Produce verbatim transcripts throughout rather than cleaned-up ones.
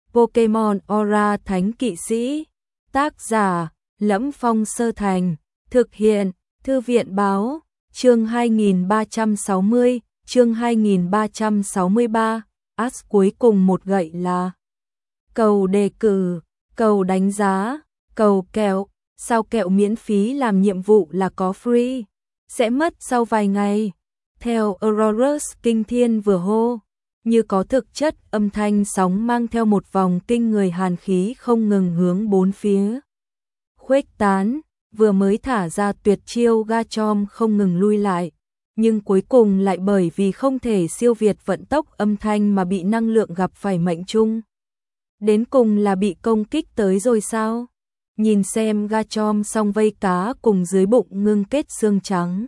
Pokemon Aura Thánh Kỵ Sĩ. Tác giả: Lẫm Phong Sơ Thành. Thực hiện: Thư viện báo. Chương hai nghìn ba trăm sáu mươi, chương hai nghìn ba trăm sáu mươi ba. As cuối cùng một gậy là cầu đề cử, cầu đánh giá, cầu kẹo. Sao kẹo miễn phí làm nhiệm vụ là có free, sẽ mất sau vài ngày. Theo Aurorus kinh thiên vừa hô, như có thực chất, âm thanh sóng mang theo một vòng kinh người hàn khí không ngừng hướng bốn phía khuếch tán. Vừa mới thả ra tuyệt chiêu, Garchomp không ngừng lui lại, nhưng cuối cùng lại bởi vì không thể siêu việt vận tốc âm thanh mà bị năng lượng gặp phải mệnh chung. Đến cùng là bị công kích tới rồi sao? Nhìn xem Garchomp song vây cá cùng dưới bụng ngưng kết xương trắng,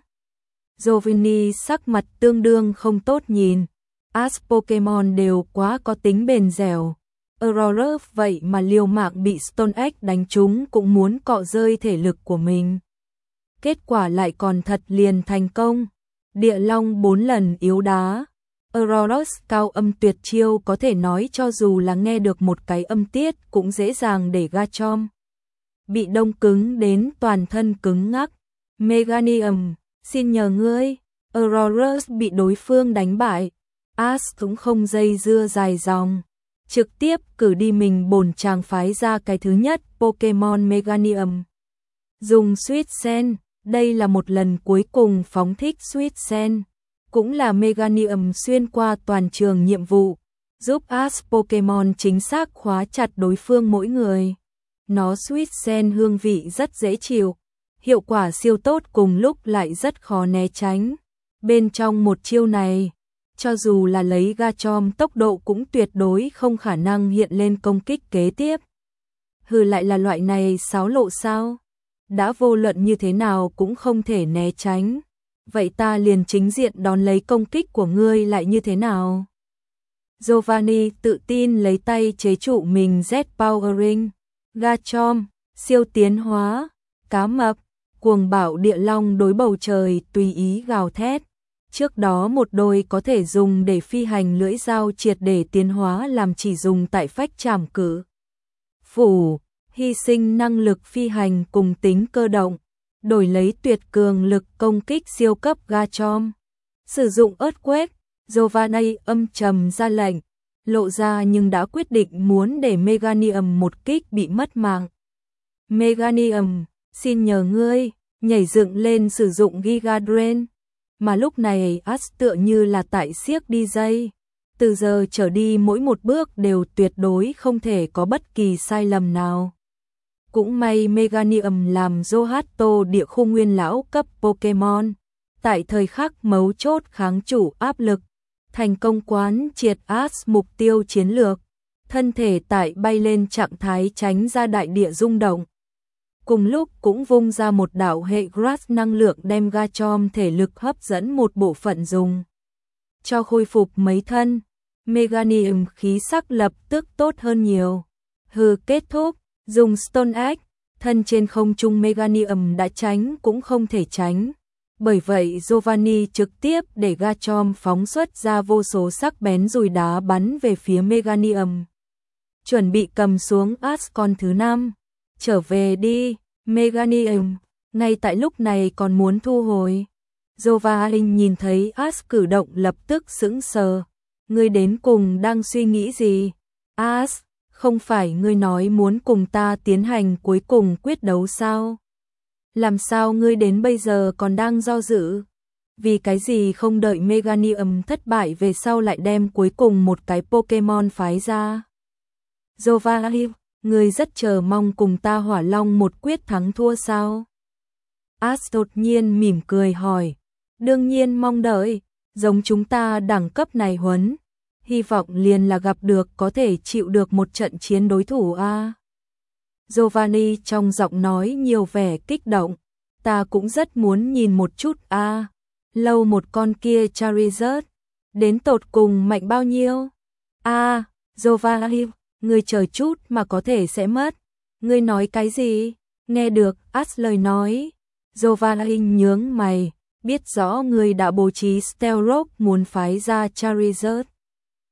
Giovanni sắc mặt tương đương không tốt nhìn. As Pokemon đều quá có tính bền dẻo. Aurorus vậy mà liều mạng bị Stone Egg đánh trúng cũng muốn cọ rơi thể lực của mình. Kết quả lại còn thật liền thành công. Địa Long bốn lần yếu đá. Aurorus cao âm tuyệt chiêu có thể nói cho dù là nghe được một cái âm tiết cũng dễ dàng để Garchomp bị đông cứng đến toàn thân cứng ngắc. Meganium, xin nhờ ngươi. Aurorus bị đối phương đánh bại. As cũng không dây dưa dài dòng, trực tiếp cử đi mình bổn chàng phái ra cái thứ nhất Pokemon Meganium. Dùng Sweet Sen, đây là một lần cuối cùng phóng thích Sweet Sen, cũng là Meganium xuyên qua toàn trường nhiệm vụ, giúp As Pokemon chính xác khóa chặt đối phương mỗi người. Nó Sweet Sen hương vị rất dễ chịu, hiệu quả siêu tốt cùng lúc lại rất khó né tránh. Bên trong một chiêu này, cho dù là lấy Garchomp tốc độ cũng tuyệt đối không khả năng hiện lên công kích kế tiếp. Hừ, lại là loại này xáo lộ sao? Đã vô luận như thế nào cũng không thể né tránh. Vậy ta liền chính diện đón lấy công kích của ngươi lại như thế nào? Giovanni tự tin lấy tay chế trụ mình Z-Powering. Garchomp, siêu tiến hóa, cá mập, cuồng bạo địa long đối bầu trời tùy ý gào thét. Trước đó một đôi có thể dùng để phi hành lưỡi dao triệt để tiến hóa làm chỉ dùng tại phách trảm cử phủ, hy sinh năng lực phi hành cùng tính cơ động, đổi lấy tuyệt cường lực công kích siêu cấp Garchomp. Sử dụng Earthquake, Giovanni âm trầm ra lệnh, lộ ra nhưng đã quyết định muốn để Meganium một kích bị mất mạng. Meganium, xin nhờ ngươi, nhảy dựng lên sử dụng Giga Drain. Mà lúc này As tựa như là tại siếc đi dây. Từ giờ trở đi mỗi một bước đều tuyệt đối không thể có bất kỳ sai lầm nào. Cũng may Meganium làm Johto địa khu nguyên lão cấp Pokemon. Tại thời khắc mấu chốt kháng chủ áp lực, thành công quán triệt As mục tiêu chiến lược. Thân thể tại bay lên trạng thái tránh ra đại địa rung động. Cùng lúc cũng vung ra một đạo hệ Grass năng lượng đem Garchomp thể lực hấp dẫn một bộ phận dùng cho khôi phục mấy thân. Meganium khí sắc lập tức tốt hơn nhiều. Hừ, kết thúc, dùng Stone Egg, thân trên không trung Meganium đã tránh cũng không thể tránh. Bởi vậy Giovanni trực tiếp để Garchomp phóng xuất ra vô số sắc bén dùi đá bắn về phía Meganium. Chuẩn bị cầm xuống As con thứ năm. Trở về đi, Meganium, ngay tại lúc này còn muốn thu hồi. Giovanni nhìn thấy As cử động lập tức sững sờ. Ngươi đến cùng đang suy nghĩ gì? As, không phải ngươi nói muốn cùng ta tiến hành cuối cùng quyết đấu sao? Làm sao ngươi đến bây giờ còn đang do dự? Vì cái gì không đợi Meganium thất bại về sau lại đem cuối cùng một cái Pokemon phái ra? Giovanni, ngươi rất chờ mong cùng ta Hỏa Long một quyết thắng thua sao? As đột nhiên mỉm cười hỏi. Đương nhiên mong đợi, giống chúng ta đẳng cấp này huấn, hy vọng liền là gặp được có thể chịu được một trận chiến đối thủ a. À? Giovanni trong giọng nói nhiều vẻ kích động. Ta cũng rất muốn nhìn một chút a. À? Lâu một con kia Charizard, đến tột cùng mạnh bao nhiêu? A, à, Giovanni, ngươi chờ chút mà có thể sẽ mất. Ngươi nói cái gì? Nghe được As lời nói, Giovanni nhướng mày, biết rõ ngươi đã bố trí Stealth Rock muốn phái ra Charizard.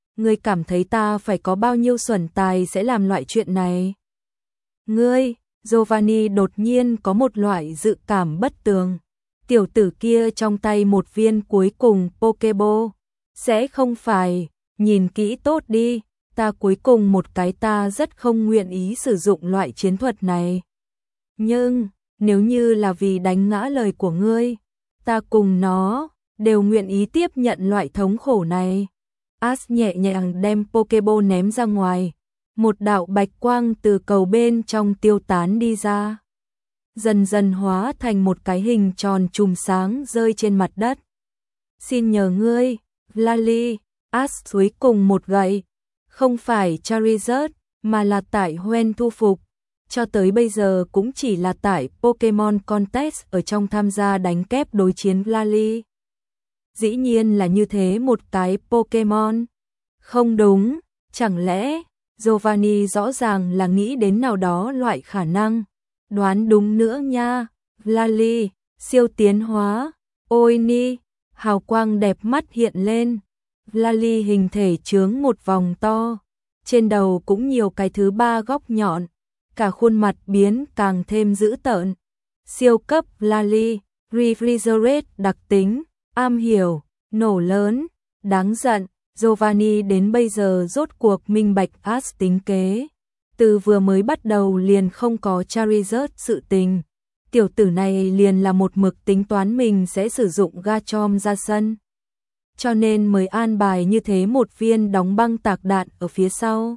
Ngươi cảm thấy ta phải có bao nhiêu xuẩn tài sẽ làm loại chuyện này? Ngươi, Giovanni đột nhiên có một loại dự cảm bất tường. Tiểu tử kia trong tay một viên cuối cùng Pokeball. Sẽ không phải, nhìn kỹ tốt đi, ta cuối cùng một cái ta rất không nguyện ý sử dụng loại chiến thuật này. Nhưng, nếu như là vì đánh ngã lời của ngươi, ta cùng nó đều nguyện ý tiếp nhận loại thống khổ này. Ash nhẹ nhàng đem Pokeball ném ra ngoài, một đạo bạch quang từ cầu bên trong tiêu tán đi ra, dần dần hóa thành một cái hình tròn chùm sáng rơi trên mặt đất. Xin nhờ ngươi, Lally, Ash suối cùng một gậy, không phải Charizard, mà là tại Hoenn thu phục. Cho tới bây giờ cũng chỉ là tại Pokemon Contest ở trong tham gia đánh kép đối chiến Lally. Dĩ nhiên là như thế một cái Pokemon. Không đúng, chẳng lẽ Giovanni rõ ràng là nghĩ đến nào đó loại khả năng. Đoán đúng nữa nha, Lally, siêu tiến hóa, ôi ni, hào quang đẹp mắt hiện lên. Lally hình thể chướng một vòng to, trên đầu cũng nhiều cái thứ ba góc nhọn, cả khuôn mặt biến càng thêm dữ tợn. Siêu cấp Lally, Refrigerate đặc tính, am hiểu, nổ lớn, đáng giận. Giovanni đến bây giờ rốt cuộc minh bạch Ash tính kế. Từ vừa mới bắt đầu liền không có Charizard sự tình. Tiểu tử này liền là một mực tính toán mình sẽ sử dụng Garchomp ra sân. Cho nên mới an bài như thế một viên đóng băng tạc đạn ở phía sau.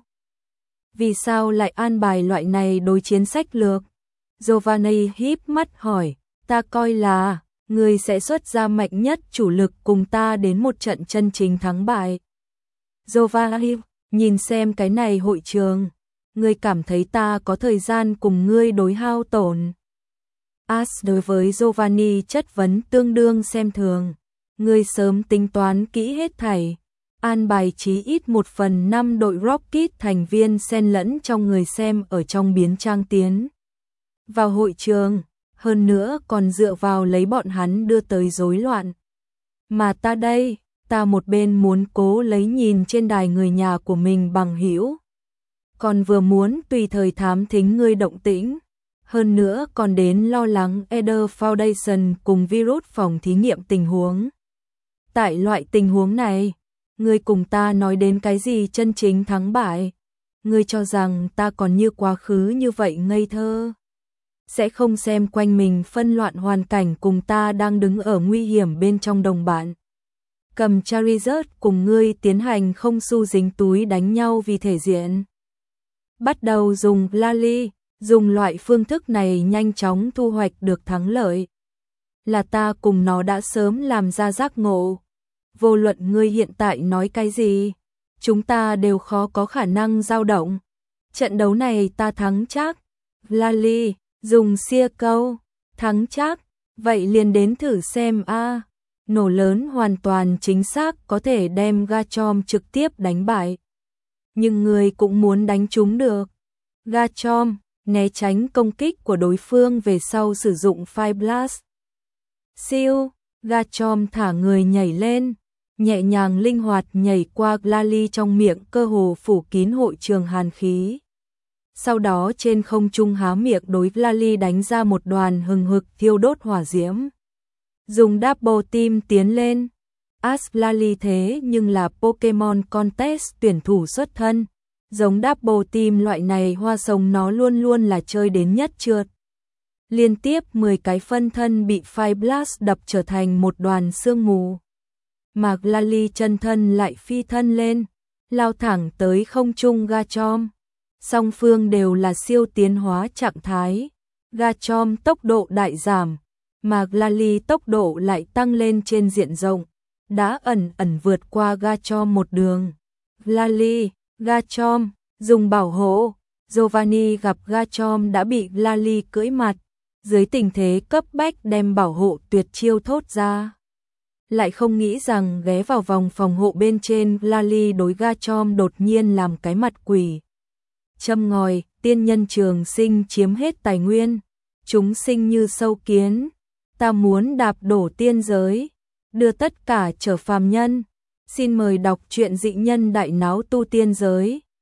Vì sao lại an bài loại này đối chiến sách lược? Giovanni híp mắt hỏi, ta coi là người sẽ xuất ra mạnh nhất chủ lực cùng ta đến một trận chân chính thắng bại. Giovanni, nhìn xem cái này hội trường, ngươi cảm thấy ta có thời gian cùng ngươi đối hao tổn? Ash đối với Giovanni chất vấn tương đương xem thường. Ngươi sớm tính toán kỹ hết thảy, an bài chí ít một phần năm đội Rocket thành viên xen lẫn trong người xem ở trong biến trang tiến vào hội trường, hơn nữa còn dựa vào lấy bọn hắn đưa tới rối loạn. Mà ta đây, ta một bên muốn cố lấy nhìn trên đài người nhà của mình bằng hữu, còn vừa muốn tùy thời thám thính ngươi động tĩnh, hơn nữa còn đến lo lắng Eder Foundation cùng virus phòng thí nghiệm tình huống. Tại loại tình huống này, ngươi cùng ta nói đến cái gì chân chính thắng bại? Ngươi cho rằng ta còn như quá khứ như vậy ngây thơ? Sẽ không xem quanh mình phân loạn hoàn cảnh cùng ta đang đứng ở nguy hiểm bên trong đồng bạn. Cầm Charizard cùng ngươi tiến hành không xu dính túi đánh nhau vì thể diện. Bắt đầu dùng Lally, dùng loại phương thức này nhanh chóng thu hoạch được thắng lợi. Là ta cùng nó đã sớm làm ra giác ngộ. Vô luận ngươi hiện tại nói cái gì, chúng ta đều khó có khả năng dao động. Trận đấu này ta thắng chắc. Lally, dùng xia câu, thắng chắc, vậy liền đến thử xem a. Nổ lớn hoàn toàn chính xác có thể đem Garchomp trực tiếp đánh bại. Nhưng người cũng muốn đánh trúng được. Garchomp, né tránh công kích của đối phương về sau sử dụng Fire Blast. Siêu, Garchomp thả người nhảy lên, nhẹ nhàng linh hoạt nhảy qua Lally trong miệng cơ hồ phủ kín hội trường hàn khí. Sau đó trên không trung há miệng đối Lally đánh ra một đoàn hừng hực thiêu đốt hỏa diễm. Dùng Double Team tiến lên. Ash Lally thế nhưng là Pokemon Contest tuyển thủ xuất thân. Giống Double Team loại này hoa sống nó luôn luôn là chơi đến nhất trượt. Liên tiếp mười cái phân thân bị Fire Blast đập trở thành một đoàn sương mù. Mà Lally chân thân lại phi thân lên, lao thẳng tới không trung Garchomp. Song phương đều là siêu tiến hóa trạng thái. Garchomp tốc độ đại giảm, mà Lally tốc độ lại tăng lên trên diện rộng, đã ẩn ẩn vượt qua Garchomp một đường. Lally, Garchomp, dùng bảo hộ. Giovanni gặp Garchomp đã bị Lally cưỡi mặt, dưới tình thế cấp bách đem bảo hộ tuyệt chiêu thốt ra. Lại không nghĩ rằng ghé vào vòng phòng hộ bên trên Lally đối Garchomp đột nhiên làm cái mặt quỷ. Châm ngòi, tiên nhân trường sinh chiếm hết tài nguyên, chúng sinh như sâu kiến, ta muốn đạp đổ tiên giới, đưa tất cả trở phàm nhân, Xin mời đọc truyện Dị nhân đại náo tu tiên giới.